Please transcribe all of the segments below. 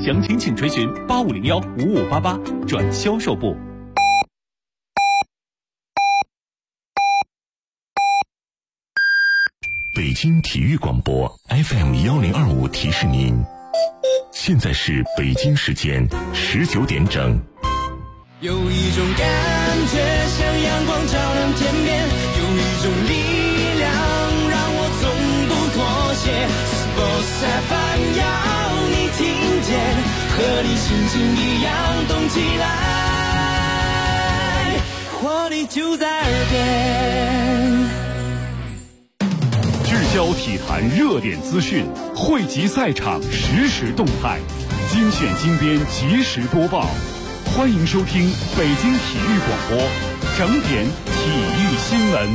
详情请垂询85015588转销售部。 北京体育广播 FM1025提示您，现在是北京时间19点整。 有一种感觉像阳光照亮天边，有一种力量让我从不妥协。Sports FM 要你听见，和你心情一样动起来，活力就在耳边。 聚焦体坛热点资讯，汇集赛场实时动态，精选精编及时播报。欢迎收听北京体育广播整点体育新闻。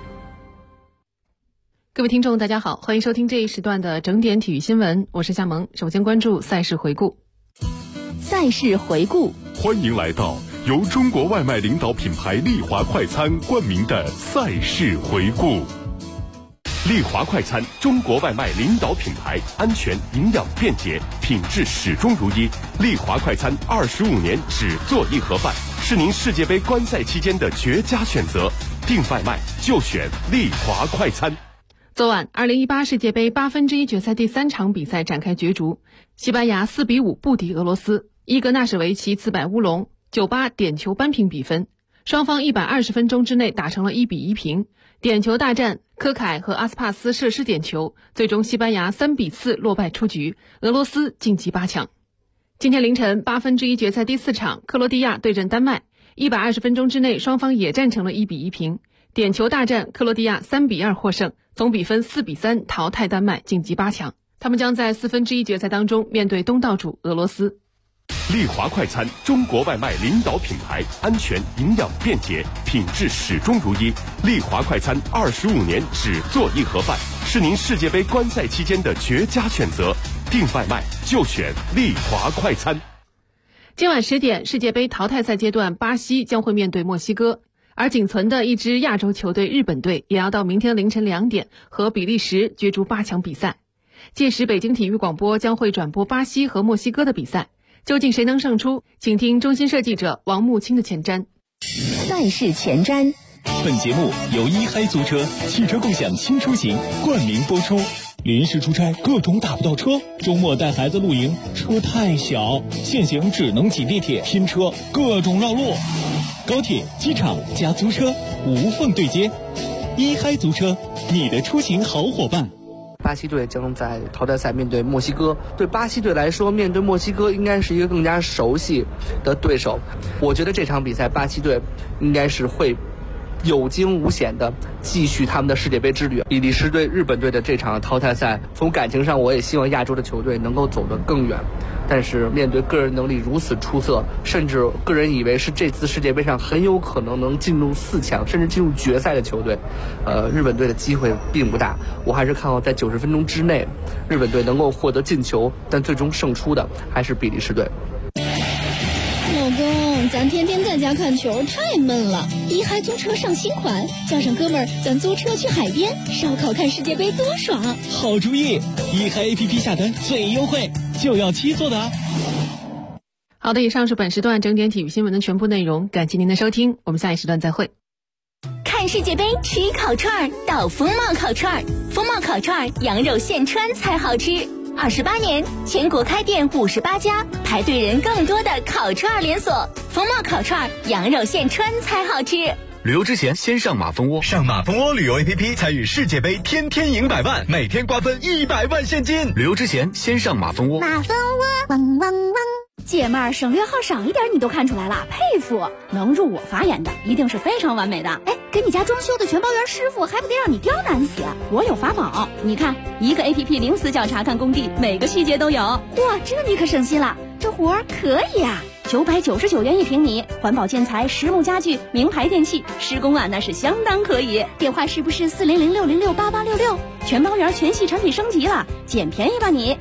各位听众大家好，欢迎收听这一时段的整点体育新闻，我是夏萌。首先关注赛事回顾。 赛事回顾， 欢迎来到由中国外卖领导品牌丽华快餐冠名的赛事回顾。丽华快餐，中国外卖领导品牌，安全、营养、便捷，品质始终如一。丽华快餐25年只做一盒饭，是您世界杯观赛期间的绝佳选择。订外卖就选丽华快餐。 昨晚2018世界杯1/8决赛第3场比赛展开角逐，西班牙4比5不敌俄罗斯，伊格纳什维奇自摆乌龙，9-8点球扳平比分。双方120分钟之内打成了1比1平，点球大战，科凯和阿斯帕斯射失点球，最终西班牙3比4落败出局，俄罗斯晋级8强。今天凌晨1/8决赛第4场，克罗地亚对阵丹麦，120分钟之内双方也战成了1比1平，点球大战，克罗地亚3比2获胜，总比分4比3淘汰丹麦晋级8强。他们将在1/4决赛当中面对东道主俄罗斯。 丽华快餐，中国外卖领导品牌，安全、营养、便捷，品质始终如一。丽华快餐25年只做一盒饭，是您世界杯观赛期间的绝佳选择。订外卖就选丽华快餐。 今晚10点，世界杯淘汰赛阶段，巴西将会面对墨西哥，而仅存的一支亚洲球队日本队也要到明天凌晨2点和比利时角逐8强比赛。届时，北京体育广播将会转播巴西和墨西哥的比赛。究竟谁能胜出？请听中新社记者王木青的前瞻。 赛事前瞻。 本节目由一嗨租车汽车共享新出行冠名播出。临时出差各种打不到车，周末带孩子露营车太小，现行只能挤地铁拼车，各种绕路。高铁、机场加租车无缝对接，一嗨租车，你的出行好伙伴。 巴西队将在淘汰赛面对墨西哥，对巴西队来说，面对墨西哥应该是一个更加熟悉的对手。我觉得这场比赛巴西队应该是会有惊无险的继续他们的世界杯之旅。比利时对日本队的这场淘汰赛，从感情上我也希望亚洲的球队能够走得更远，但是面对个人能力如此出色，甚至个人以为是这次世界杯上很有可能能进入4强甚至进入决赛的球队，日本队的机会并不大。我还是看好在90分钟之内日本队能够获得进球，但最终胜出的还是比利时队。 老公，咱天天在家看球太闷了，一嗨租车上新款，叫上哥们儿，咱租车去海边烧烤看世界杯多爽！ 好主意，一嗨 APP 下单最优惠，就要7座的啊！ 好的，以上是本时段整点体育新闻的全部内容，感谢您的收听，我们下一时段再会。 看世界杯吃烤串到风貌烤串，风貌烤串羊肉现穿才好吃。28年，全国开店58家，排队人更多的烤串连锁。风貌烤串，羊肉现穿才好吃。 旅游之前先上马蜂窝，上马蜂窝旅游 APP 参与世界杯，天天赢100万，每天瓜分100万现金。旅游之前先上马蜂窝。 马蜂窝，汪汪汪！ 姐妹儿，省略号少一点你都看出来了，佩服！能入我法眼的一定是非常完美的。哎，给你家装修的全包圆师傅还不得让你刁难死？我有法宝，你看，一个 APP 零死角查看工地，每个细节都有。哇，这你可省心了，这活儿可以啊！999元1平米，环保建材、实木家具、名牌电器，施工啊那是相当可以。电话是不是400-606-8866？全包圆全系产品升级了，捡便宜吧你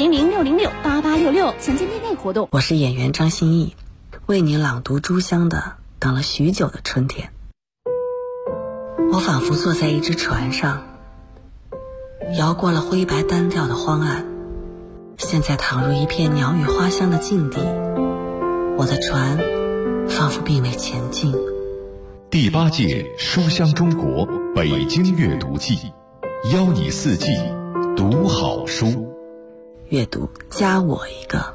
！400-606-8866，详见店内活动。 我是演员张歆艺，为你朗读《书香》的等了许久的春天。我仿佛坐在一只船上，摇过了灰白单调的荒岸， 现在躺入一片鸟语花香的境地，我的船仿佛并未前进。 第8届书香中国北京阅读季，邀你4季读好书。 阅读加我一个。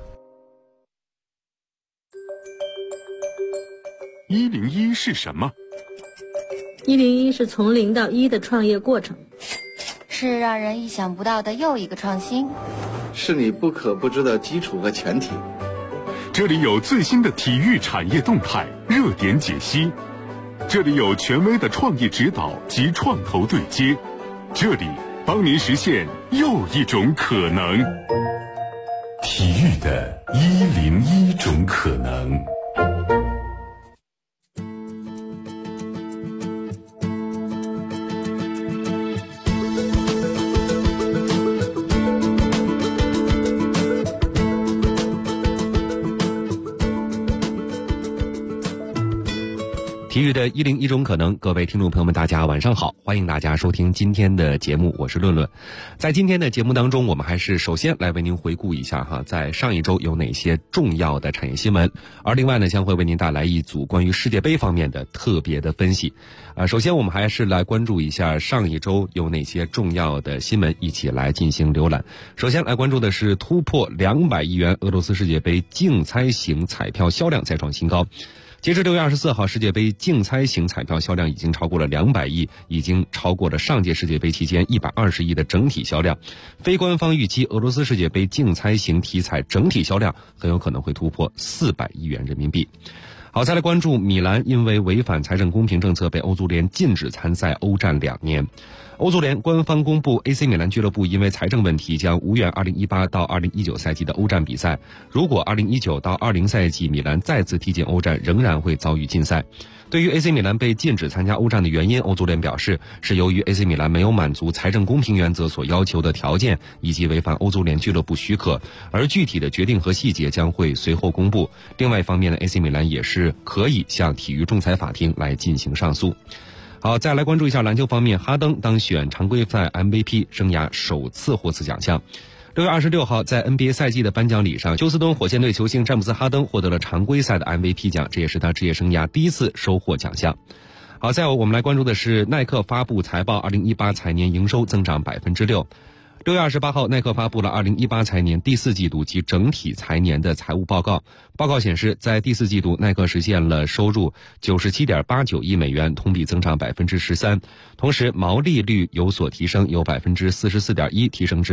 101是什么 ？101是从0到1的创业过程， 是让人意想不到的又一个创新， 是你不可不知的基础和前提。 这里有最新的体育产业动态热点解析，这里有权威的创业指导及创投对接，这里帮您实现又一种可能。体育的101种可能。 体育的101种可能，各位听众朋友们大家晚上好，欢迎大家收听今天的节目，我是论论。在今天的节目当中，我们还是首先来为您回顾一下在上一周有哪些重要的产业新闻，而另外呢将会为您带来一组关于世界杯方面的特别的分析。首先我们还是来关注一下上一周有哪些重要的新闻，一起来进行浏览。首先来关注的是突破200亿元俄罗斯世界杯竞猜型彩票销量再创新高。截至6月24号，世界杯竞猜型彩票销量已经超过了200亿，已经超过了上届世界杯期间120亿的整体销量。非官方预期，俄罗斯世界杯竞猜型体彩整体销量很有可能会突破400亿元人民币。好，再来关注米兰因为违反财政公平政策被欧足联禁止参赛欧战2年。欧足联官方公布 AC 米兰俱乐部因为财政问题将无缘2018到2019赛季的欧战比赛，如果2019到20赛季米兰再次踢进欧战，仍然会遭遇禁赛。对于 AC 米兰被禁止参加欧战的原因，欧足联表示是由于 AC 米兰没有满足财政公平原则所要求的条件，以及违反欧足联俱乐部许可，而具体的决定和细节将会随后公布。另外一方面呢， AC 米兰也是可以向体育仲裁法庭来进行上诉。好，再来关注一下篮球方面，哈登当选常规赛 MVP， 生涯首次获此奖项。6月26号，在 NBA 赛季的颁奖礼上，休斯敦火箭队球星詹姆斯·哈登获得了常规赛的 MVP 奖，这也是他职业生涯第一次收获奖项。好，再有我们来关注的是耐克发布财报，2018财年营收增长 6%。6月28号，耐克发布了2018财年第4季度及整体财年的财务报告。报告显示，在第4季度，耐克实现了收入 97.89 亿美元，同比增长 13%。同时，毛利率有所提升，由 44.1% 提升至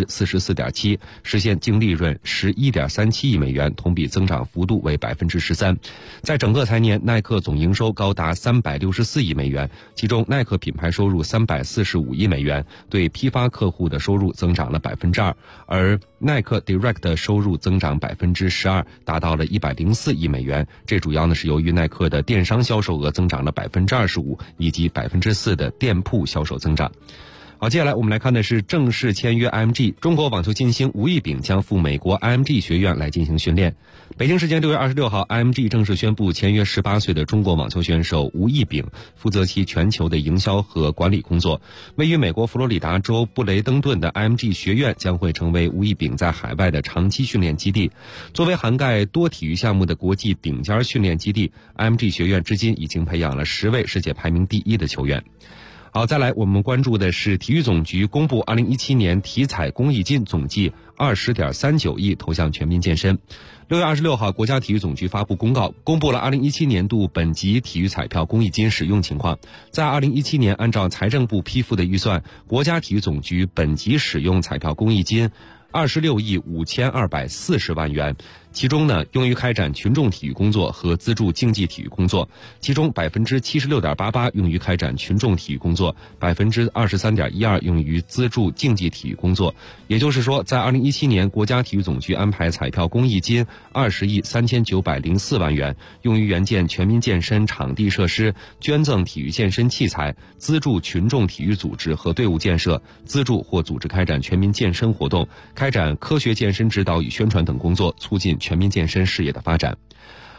44.7%， 实现净利润 11.37 亿美元，同比增长幅度为 13%。在整个财年，耐克总营收高达364亿美元，其中耐克品牌收入345亿美元，对批发客户的收入增长了 2%， 而耐克 Direct 的收入增长 12%， 达到了104亿美元。这主要呢是由于耐克的电商销售额增长了 25%， 以及 4% 的店铺销售增长。好，接下来我们来看的是正式签约 IMG， 中国网球金星吴亦丙将赴美国 IMG 学院来进行训练。北京时间6月26号 ，IMG 正式宣布签约18岁的中国网球选手吴亦丙，负责其全球的营销和管理工作。位于美国佛罗里达州布雷登顿的 IMG 学院将会成为吴亦丙在海外的长期训练基地。作为涵盖多体育项目的国际顶尖训练基地， IMG 学院至今已经培养了10位世界排名第1的球员。好，再来我们关注的是体育总局公布2017年体彩公益金总计 20.39 亿投向全民健身。6月26号，国家体育总局发布公告，公布了2017年度本级体育彩票公益金使用情况。在2017年，按照财政部批复的预算，国家体育总局本级使用彩票公益金26亿5240万元，其中呢，用于开展群众体育工作和资助竞技体育工作，其中 76.88% 用于开展群众体育工作， 23.12% 用于资助竞技体育工作。也就是说，在2017年，国家体育总局安排彩票公益金20亿3904万元，用于援建全民健身场地设施，捐赠体育健身器材，资助群众体育组织和队伍建设，资助或组织开展全民健身活动，开展科学健身指导与宣传等工作，促进全民健身事业的发展。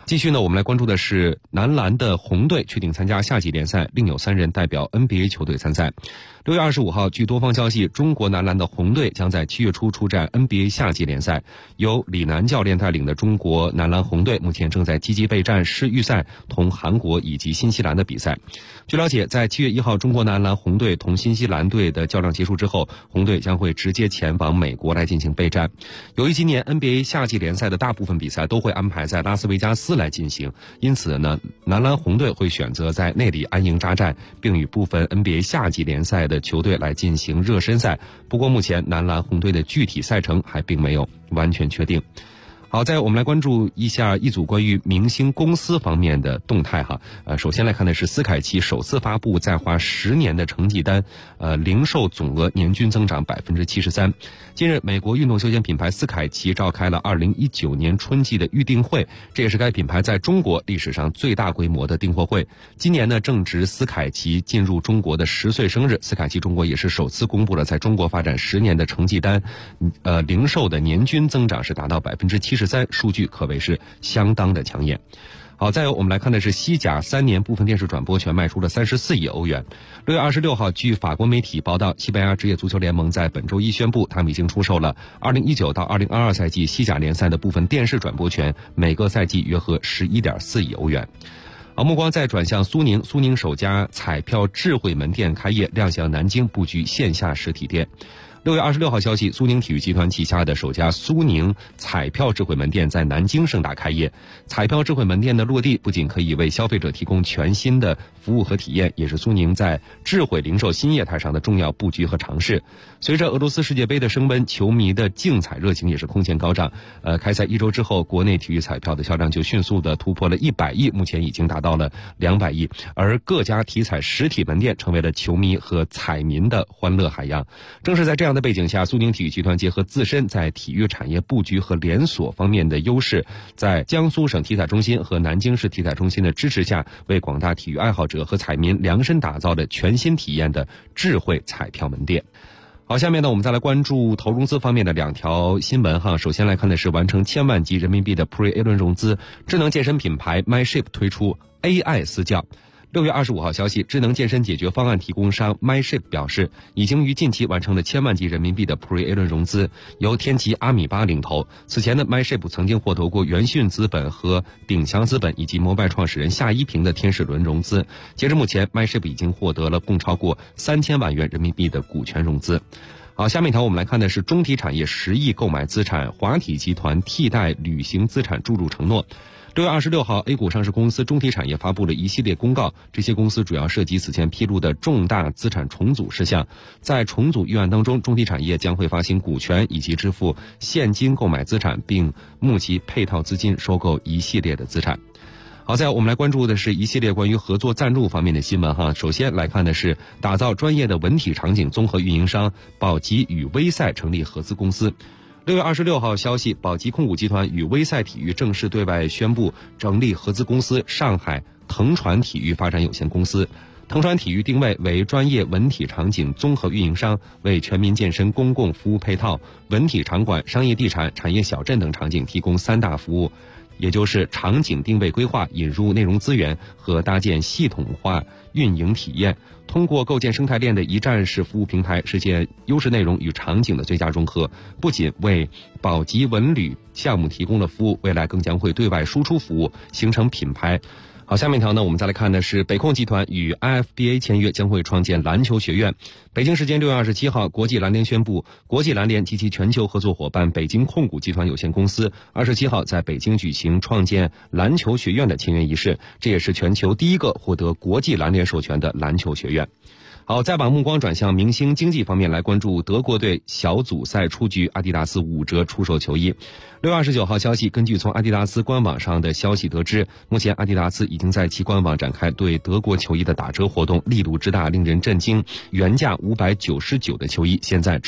继续呢，我们来关注的是男篮的红队确定参加夏季联赛，另有3人代表 NBA 球队参赛。6月25号，据多方消息，中国男篮的红队将在7月初出战 NBA 夏季联赛。由李楠教练带领的中国男篮红队目前正在积极备战世预赛同韩国以及新西兰的比赛。据了解，在7月1号中国男篮红队同新西兰队的较量结束之后，红队将会直接前往美国来进行备战。由于今年 NBA 夏季联赛的大部分比赛都会安排在拉斯维加斯来进行，因此呢，男篮红队会选择在那里安营扎寨，并与部分 NBA 夏季联赛的球队来进行热身赛。不过目前男篮红队的具体赛程还并没有完全确定。好，再我们来关注一下一组关于明星公司方面的动态哈。首先来看的是斯凯奇首次发布在华10年的成绩单，零售总额年均增长 73%。近日，美国运动休闲品牌斯凯奇召开了2019年春季的预订会，这也是该品牌在中国历史上最大规模的订货会。今年呢，正值斯凯奇进入中国的10岁生日，斯凯奇中国也是首次公布了在中国发展10年的成绩单，零售的年均增长是达到 73%，数据可谓是相当的抢眼。好，再有我们来看的是西甲3年部分电视转播权卖出了34亿欧元。6月26号，据法国媒体报道，西班牙职业足球联盟在本周一宣布，他们已经出售了2019到2022赛季西甲联赛的部分电视转播权，每个赛季约合11.4亿欧元。好，目光再转向苏宁，苏宁首家彩票智慧门店开业，亮相南京，布局线下实体店。6月26号消息，苏宁体育集团旗下的首家苏宁彩票智慧门店在南京盛大开业。彩票智慧门店的落地不仅可以为消费者提供全新的服务和体验，也是苏宁在智慧零售新业态上的重要布局和尝试。随着俄罗斯世界杯的升温，球迷的竞彩热情也是空前高涨。开赛1周之后，国内体育彩票的销量就迅速的突破了100亿，目前已经达到了200亿。而各家体彩实体门店成为了球迷和彩民的欢乐海洋。正是在这样的背景下，苏宁体育集团结合自身在体育产业布局和连锁方面的优势，在江苏省体彩中心和南京市体彩中心的支持下，为广大体育爱好者和彩民量身打造了全新体验的智慧彩票门店。好，下面呢，我们再来关注投融资方面的2条新闻哈。首先来看的是完成1000万级人民币的 Pre-A 轮融资，智能健身品牌 MyShape 推出 AI 私教。6月25号消息，智能健身解决方案提供商 MyShape 表示，已经于近期完成了1000万级人民币的 Pre-A 轮融资，由天齐阿米巴领投。此前呢 MyShape 曾经获得过元讯资本和鼎强资本以及摩拜创始人夏一平的天使轮融资。截至目前 MyShape 已经获得了共超过3000万元人民币的股权融资。好，下面一条我们来看的是中体产业10亿购买资产，华体集团替代旅行资产注入承诺。6月26号 ，A 股上市公司中体产业发布了一系列公告，这些公司主要涉及此前披露的重大资产重组事项。在重组预案当中，中体产业将会发行股权以及支付现金购买资产，并募集配套资金收购一系列的资产。好，在我们来关注的是一系列关于合作赞助方面的新闻哈。首先来看的是打造专业的文体场景综合运营商宝吉与威赛成立合资公司。6月26号消息，宝吉控股集团与威赛体育正式对外宣布成立合资公司上海腾传体育发展有限公司。腾传体育定位为专业文体场景综合运营商，为全民健身公共服务配套、文体场馆、商业地产、产业小镇等场景提供3大服务，也就是场景定位规划、引入内容资源和搭建系统化运营体验。通过构建生态链的一站式服务平台，实现优势内容与场景的最佳融合，不仅为宝吉文旅项目提供了服务，未来更将会对外输出服务，形成品牌。好，下面一条呢，我们再来看的是北控集团与 IFBA 签约，将会创建篮球学院。北京时间6月27号，国际篮联宣布，国际篮联及其全球合作伙伴北京控股集团有限公司27号在北京举行创建篮球学院的签约仪式，这也是全球第一个获得国际篮联授权的篮球学院。好，再把目光转向明星经济方面来关注德国队小组赛出局，阿迪达斯5折出售球衣。6月29号消息，根据从阿迪达斯官网上的消息得知，目前阿迪达斯已经在其官网展开对德国球衣的打折活动，力度之大令人震惊，原价599的球衣现在只要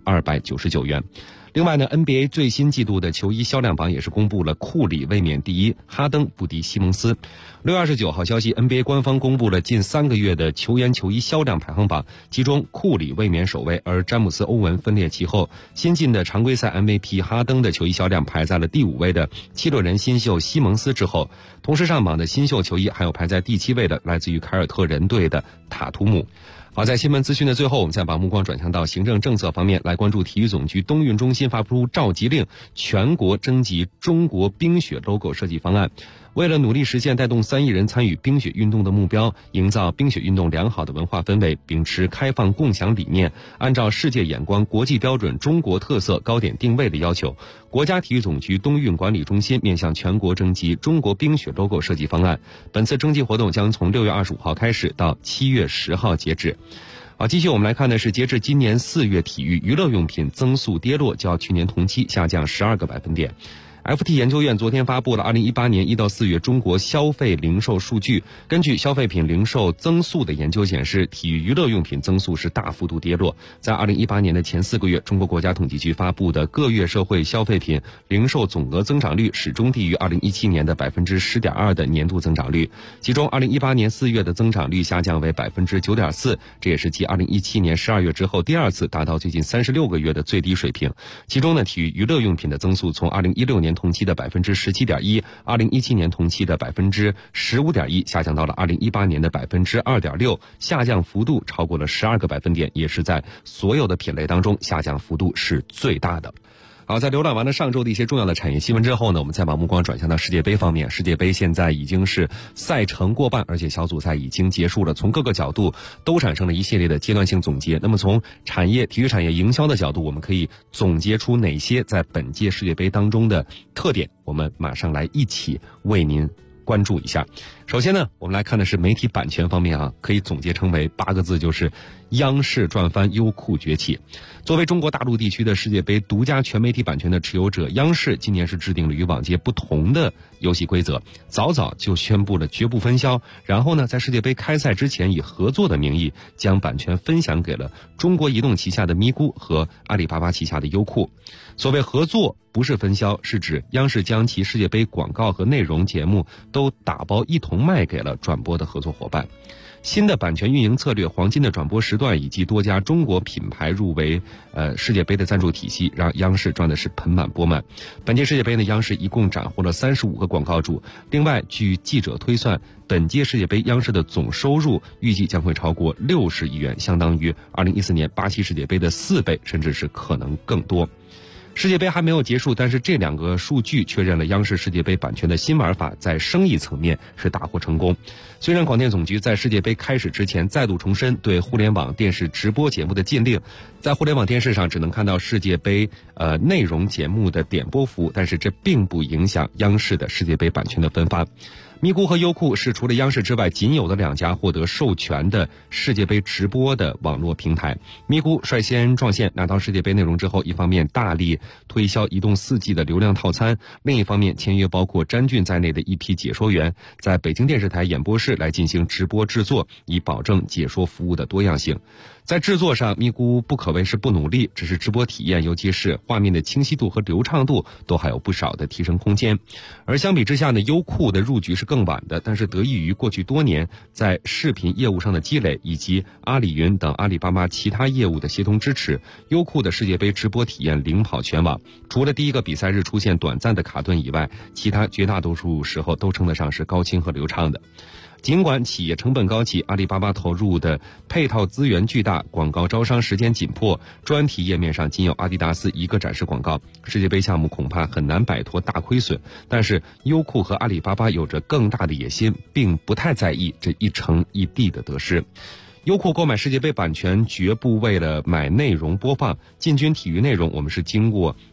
299元。另外呢 ，NBA 最新季度的球衣销量榜也是公布了，库里卫冕第一，哈登不敌西蒙斯。6月29号消息 ，NBA 官方公布了近3个月的球员球衣销量排行榜，其中库里卫冕首位，而詹姆斯、欧文分列其后。新晋的常规赛 MVP 哈登的球衣销量排在了第5位的七六人新秀西蒙斯之后，同时上榜的新秀球衣还有排在第7位的来自于凯尔特人队的塔图姆。好，在新闻资讯的最后，我们再把目光转向到行政政策方面，来关注体育总局冬运中心发布召集令，全国征集中国冰雪 logo 设计方案。为了努力实现带动3亿人参与冰雪运动的目标，营造冰雪运动良好的文化氛围，秉持开放共享理念，按照世界眼光、国际标准、中国特色高点定位的要求，国家体育总局冬运管理中心面向全国征集中国冰雪 logo 设计方案。本次征集活动将从6月25号开始，到7月10号截止。好，继续我们来看的是，截至今年4月，体育娱乐用品增速跌落，较去年同期下降12个百分点。FT 研究院昨天发布了2018年1到4月中国消费零售数据。根据消费品零售增速的研究显示，体育娱乐用品增速是大幅度跌落。在2018年的前4个月，中国国家统计局发布的各月社会消费品零售总额增长率始终低于2017年的 10.2% 的年度增长率。其中2018年4月的增长率下降为 9.4%， 这也是继2017年12月之后第2次达到最近36个月的最低水平。其中呢，体育娱乐用品的增速从2016年同期的 17.1%， 2017年同期的 15.1%， 下降到了2018年的 2.6%， 下降幅度超过了12个百分点，也是在所有的品类当中下降幅度是最大的。好，在浏览完了上周的一些重要的产业新闻之后呢，我们再把目光转向到世界杯方面。世界杯现在已经是赛程过半，而且小组赛已经结束了，从各个角度都产生了一系列的阶段性总结。那么从体育产业营销的角度，我们可以总结出哪些在本届世界杯当中的特点？我们马上来一起为您关注一下。首先呢，我们来看的是媒体版权方面啊，可以总结成为8个字，就是央视赚翻，优酷崛起。作为中国大陆地区的世界杯独家全媒体版权的持有者，央视今年是制定了与往届不同的游戏规则，早早就宣布了绝不分销，然后呢，在世界杯开赛之前以合作的名义将版权分享给了中国移动旗下的咪咕和阿里巴巴旗下的优酷。所谓合作不是分销，是指央视将其世界杯广告和内容节目都打包一同卖给了转播的合作伙伴。新的版权运营策略、黄金的转播时段以及多家中国品牌入围世界杯的赞助体系，让央视赚的是盆满钵满。本届世界杯呢，央视一共斩获了35个广告主。另外，据记者推算，本届世界杯央视的总收入预计将会超过60亿元，相当于2014年巴西世界杯的4倍，甚至是可能更多。世界杯还没有结束，但是这2个数据确认了央视世界杯版权的新玩法在生意层面是大获成功。虽然广电总局在世界杯开始之前再度重申对互联网电视直播节目的禁令，在互联网电视上只能看到世界杯内容节目的点播服务，但是这并不影响央视的世界杯版权的分发。咪咕和优酷是除了央视之外仅有的2家获得授权的世界杯直播的网络平台。咪咕率先撞线，拿到世界杯内容之后，一方面大力推销移动4G 的流量套餐，另一方面签约包括詹俊在内的一批解说员，在北京电视台演播室来进行直播制作，以保证解说服务的多样性。在制作上，咪咕不可谓是不努力，只是直播体验，尤其是画面的清晰度和流畅度都还有不少的提升空间。而相比之下呢，优酷的入局是更晚的，但是得益于过去多年在视频业务上的积累，以及阿里云等阿里巴巴其他业务的协同支持，优酷的世界杯直播体验领跑全网。除了第一个比赛日出现短暂的卡顿以外，其他绝大多数时候都称得上是高清和流畅的。尽管企业成本高企，阿里巴巴投入的配套资源巨大，广告招商时间紧迫，专题页面上仅有阿迪达斯一个展示广告，世界杯项目恐怕很难摆脱大亏损。但是优酷和阿里巴巴有着更大的野心，并不太在意这一城一地的得失。优酷购买世界杯版权绝不为了买内容播放，进军体育内容，我们是经过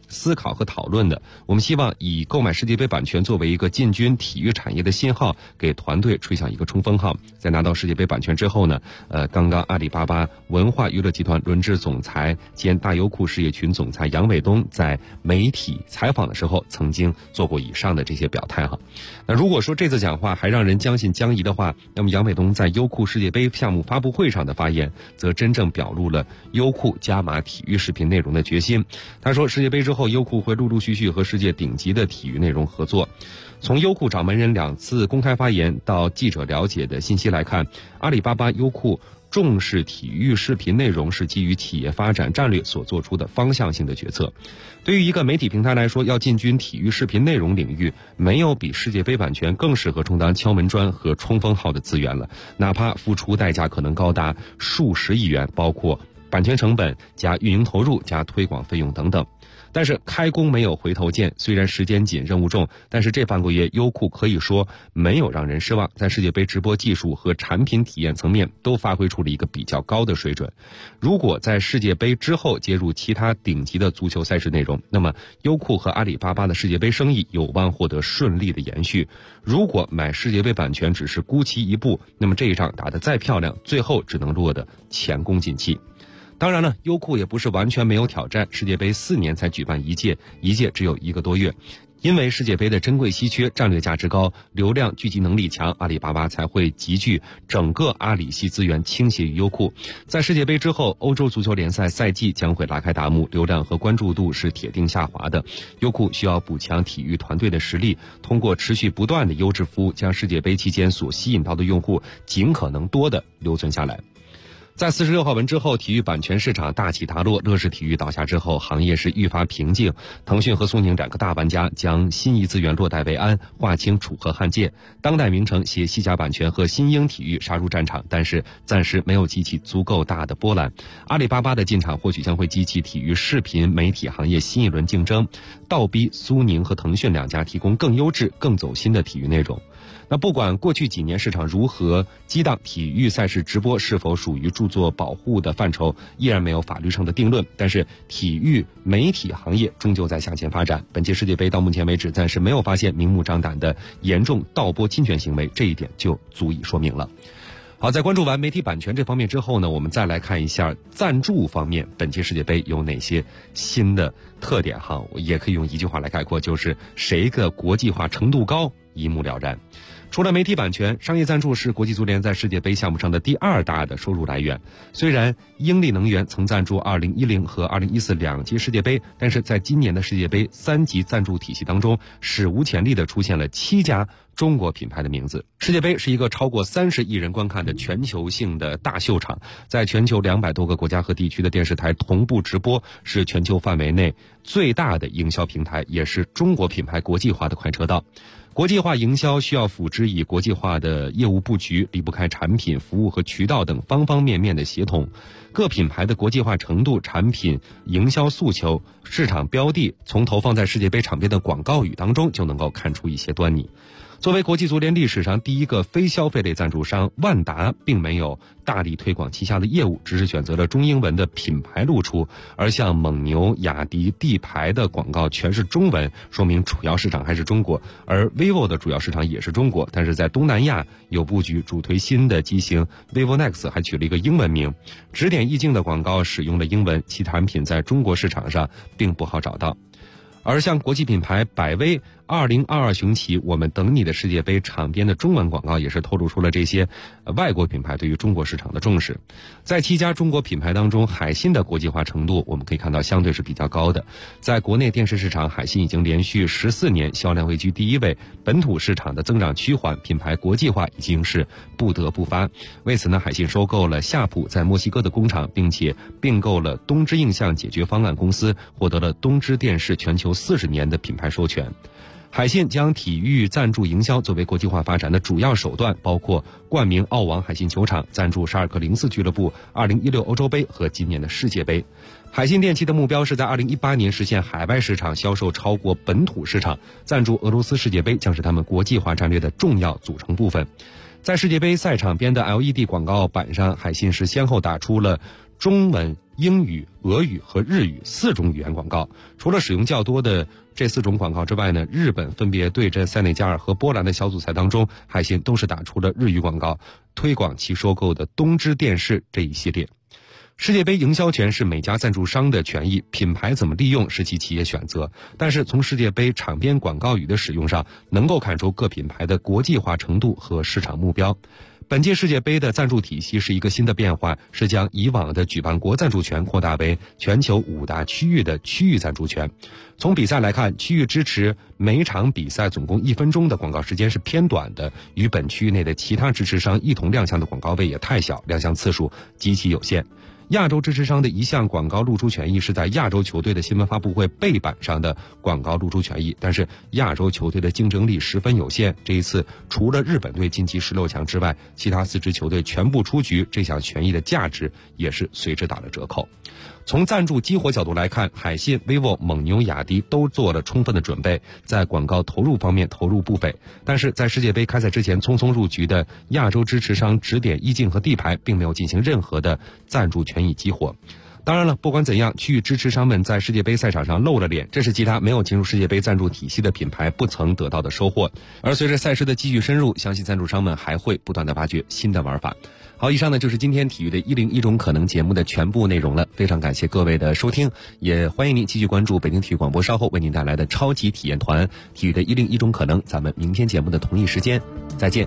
思考和讨论的。我们希望以购买世界杯版权作为一个进军体育产业的信号，给团队吹响一个冲锋号。在拿到世界杯版权之后呢，刚刚阿里巴巴文化娱乐集团轮值总裁兼大优酷事业群总裁杨伟东在媒体采访的时候曾经做过以上的这些表态哈。那如果说这次讲话还让人将信将疑的话，那么杨伟东在优酷世界杯项目发布会上的发言则真正表露了优酷加码体育视频内容的决心。他说，世界杯之后优酷会陆陆续续和世界顶级的体育内容合作。从优酷掌门人2次公开发言到记者了解的信息来看，阿里巴巴优酷重视体育视频内容是基于企业发展战略所做出的方向性的决策。对于一个媒体平台来说，要进军体育视频内容领域，没有比世界杯版权更适合充当敲门砖和冲锋号的资源了，哪怕付出代价可能高达数十亿元，包括版权成本加运营投入加推广费用等等。但是开工没有回头箭，虽然时间紧任务重，但是这半个月优酷可以说没有让人失望，在世界杯直播技术和产品体验层面都发挥出了一个比较高的水准。如果在世界杯之后接入其他顶级的足球赛事内容，那么优酷和阿里巴巴的世界杯生意有望获得顺利的延续。如果买世界杯版权只是姑其一步，那么这一仗打得再漂亮，最后只能落得前功尽弃。当然了，优酷也不是完全没有挑战，世界杯4年才举办一届，一届只有1个多月。因为世界杯的珍贵稀缺，战略价值高，流量聚集能力强，阿里巴巴才会集聚整个阿里系资源倾斜于优酷。在世界杯之后，欧洲足球联赛赛季将会拉开大幕，流量和关注度是铁定下滑的。优酷需要补强体育团队的实力，通过持续不断的优质服务，将世界杯期间所吸引到的用户尽可能多的留存下来。在46号文之后，体育版权市场大起大落，乐视体育倒下之后，行业是愈发平静。腾讯和苏宁2个大玩家将新一资源落袋为安，划清楚河汉界。当代名城携西甲版权和新英体育杀入战场，但是暂时没有激起足够大的波澜。阿里巴巴的进场或许将会激起体育视频媒体行业新一轮竞争，倒逼苏宁和腾讯2家提供更优质、更走心的体育内容。那不管过去几年市场如何激荡，体育赛事直播是否属于著作保护的范畴，依然没有法律上的定论。但是体育媒体行业终究在向前发展。本届世界杯到目前为止暂时没有发现明目张胆的严重盗播侵权行为，这一点就足以说明了。好，在关注完媒体版权这方面之后呢，我们再来看一下赞助方面，本届世界杯有哪些新的特点哈？我也可以用一句话来概括，就是谁个国际化程度高，一目了然。除了媒体版权，商业赞助是国际足联在世界杯项目上的第2大的收入来源。虽然英利能源曾赞助2010和2014两届世界杯，但是在今年的世界杯3级赞助体系当中，史无前例的出现了7家中国品牌的名字。世界杯是一个超过30亿人观看的全球性的大秀场，在全球200多个国家和地区的电视台同步直播，是全球范围内最大的营销平台，也是中国品牌国际化的快车道。国际化营销需要辅之以国际化的业务布局，离不开产品、服务和渠道等方方面面的协同。各品牌的国际化程度、产品营销诉求、市场标的，从投放在世界杯场边的广告语当中就能够看出一些端倪。作为国际足联历史上第一个非消费类赞助商，万达并没有大力推广旗下的业务，只是选择了中英文的品牌露出。而像蒙牛、雅迪、地牌的广告全是中文，说明主要市场还是中国。而 vivo 的主要市场也是中国，但是在东南亚有布局，主推新的机型 vivo Nex 还取了一个英文名。指点意境的广告使用了英文，其产品在中国市场上并不好找到。而像国际品牌百威2022雄起，我们等你的世界杯场边的中文广告也是透露出了这些外国品牌对于中国市场的重视。在7家中国品牌当中，海信的国际化程度我们可以看到相对是比较高的。在国内电视市场，海信已经连续14年销量位居第1位，本土市场的增长趋缓，品牌国际化已经是不得不发。为此呢，海信收购了夏普在墨西哥的工厂，并且并购了东芝映像解决方案公司，获得了东芝电视全球40年的品牌授权。海信将体育赞助营销作为国际化发展的主要手段，包括冠名澳网海信球场、赞助沙尔克04俱乐部、2016欧洲杯和今年的世界杯。海信电器的目标是在2018年实现海外市场销售超过本土市场，赞助俄罗斯世界杯将是他们国际化战略的重要组成部分。在世界杯赛场边的 LED 广告板上，海信是先后打出了中文、 英语、俄语和日语4种语言广告。除了使用较多的这4种广告之外呢，日本分别对阵塞内加尔和波兰的小组赛当中，海信都是打出了日语广告，推广其收购的东芝电视这一系列。世界杯营销权是每家赞助商的权益，品牌怎么利用是其企业选择。但是从世界杯场边广告语的使用上，能够看出各品牌的国际化程度和市场目标。本届世界杯的赞助体系是一个新的变化，是将以往的举办国赞助权扩大为全球5大区域的区域赞助权。从比赛来看，区域支持每场比赛总共1分钟的广告时间是偏短的，与本区域内的其他支持商一同亮相的广告位也太小，亮相次数极其有限。亚洲支持商的一项广告露出权益是在亚洲球队的新闻发布会背板上的广告露出权益，但是亚洲球队的竞争力十分有限，这一次除了日本队晋级16强之外，其他4支球队全部出局，这项权益的价值也是随之打了折扣。从赞助激活角度来看，海信、vivo、蒙牛、雅迪都做了充分的准备，在广告投入方面投入不菲。但是在世界杯开赛之前匆匆入局的亚洲支持商指点、意境和地牌并没有进行任何的赞助权益激活。当然了，不管怎样，区域支持商们在世界杯赛场上露了脸，这是其他没有进入世界杯赞助体系的品牌不曾得到的收获。而随着赛事的继续深入，相信赞助商们还会不断的挖掘新的玩法。好，以上呢就是今天体育的101种可能节目的全部内容了，非常感谢各位的收听，也欢迎您继续关注北京体育广播稍后为您带来的超级体验团体育的101种可能，咱们明天节目的同一时间再见。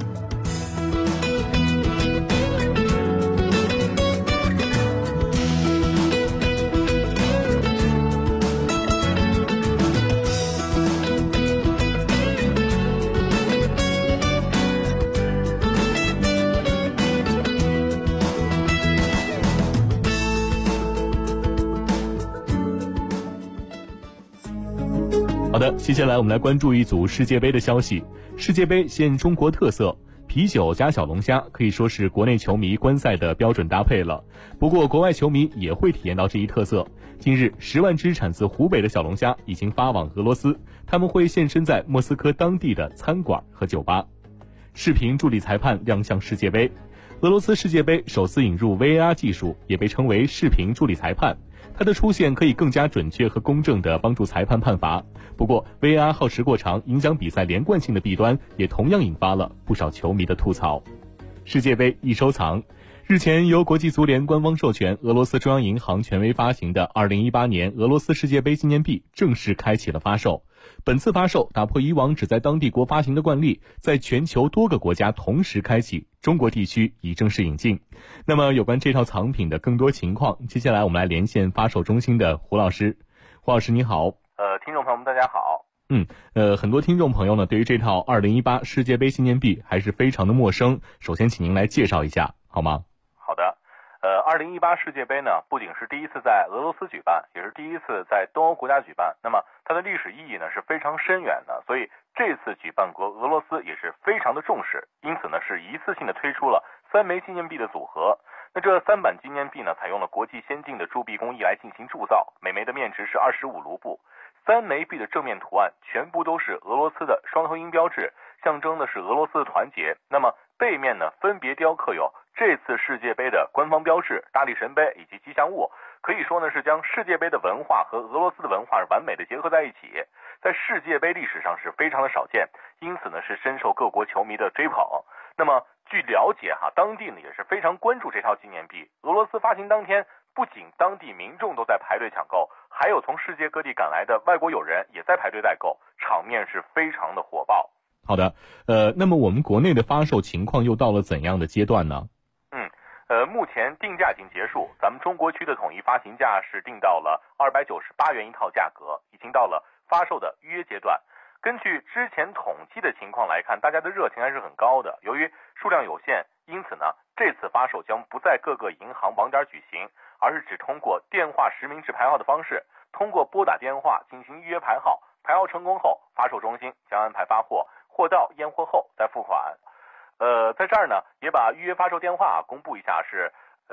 好的，接下来我们来关注一组世界杯的消息。世界杯现中国特色，啤酒加小龙虾可以说是国内球迷观赛的标准搭配了。不过国外球迷也会体验到这一特色。近日10万只产自湖北的小龙虾已经发往俄罗斯，他们会现身在莫斯科当地的餐馆和酒吧。视频助理裁判亮相世界杯。俄罗斯世界杯首次引入 VAR 技术，也被称为视频助理裁判。它的出现可以更加准确和公正地帮助裁判判罚。不过 VAR 耗时过长，影响比赛连贯性的弊端也同样引发了不少球迷的吐槽。世界杯易收藏。日前由国际足联官方授权，俄罗斯中央银行权威发行的2018年俄罗斯世界杯纪念币正式开启了发售。本次发售打破以往只在当地国发行的惯例，在全球多个国家同时开启，中国地区已正式引进。那么有关这套藏品的更多情况，接下来我们来连线发售中心的胡老师。胡老师你好。 听众朋友们大家好。 很多听众朋友呢对于这套2018世界杯纪念币还是非常的陌生，首先请您来介绍一下好吗？ 好的。2018世界杯呢，不仅是第一次在俄罗斯举办，也是第一次在东欧国家举办。那么它的历史意义呢是非常深远的，所以这次举办国俄罗斯也是非常的重视，因此呢是一次性的推出了3枚纪念币的组合。那这3版纪念币呢，采用了国际先进的铸币工艺来进行铸造，每枚的面值是25卢布。3枚币的正面图案全部都是俄罗斯的双头鹰标志，象征的是俄罗斯的团结。那么背面呢，分别雕刻有这次世界杯的官方标志、大力神杯以及吉祥物，可以说呢是将世界杯的文化和俄罗斯的文化完美的结合在一起，在世界杯历史上是非常的少见，因此呢是深受各国球迷的追捧。那么据了解当地呢也是非常关注这套纪念币。俄罗斯发行当天，不仅当地民众都在排队抢购，还有从世界各地赶来的外国友人也在排队代购，场面是非常的火爆。 好的，那么我们国内的发售情况又到了怎样的阶段呢？ 目前定价已经结束，咱们中国区的统一发行价是定到了298元一套价格，已经到了发售的预约阶段。根据之前统计的情况来看，大家的热情还是很高的。由于数量有限，因此呢，这次发售将不在各个银行网点举行，而是只通过电话实名制排号的方式，通过拨打电话进行预约排号，排号成功后，发售中心将安排发货，货到验货后再付款。在这儿呢，也把预约发售电话公布一下，是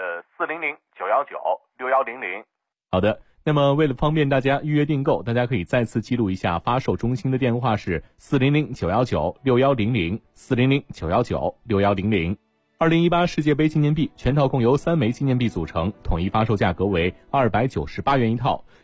400-919-6100。 好的，那么为了方便大家预约订购，大家可以再次记录一下发售中心的电话是400-919-6100，400-919-6100。 2018世界杯纪念币全套共由3枚纪念币组成，统一发售价格为298元一套，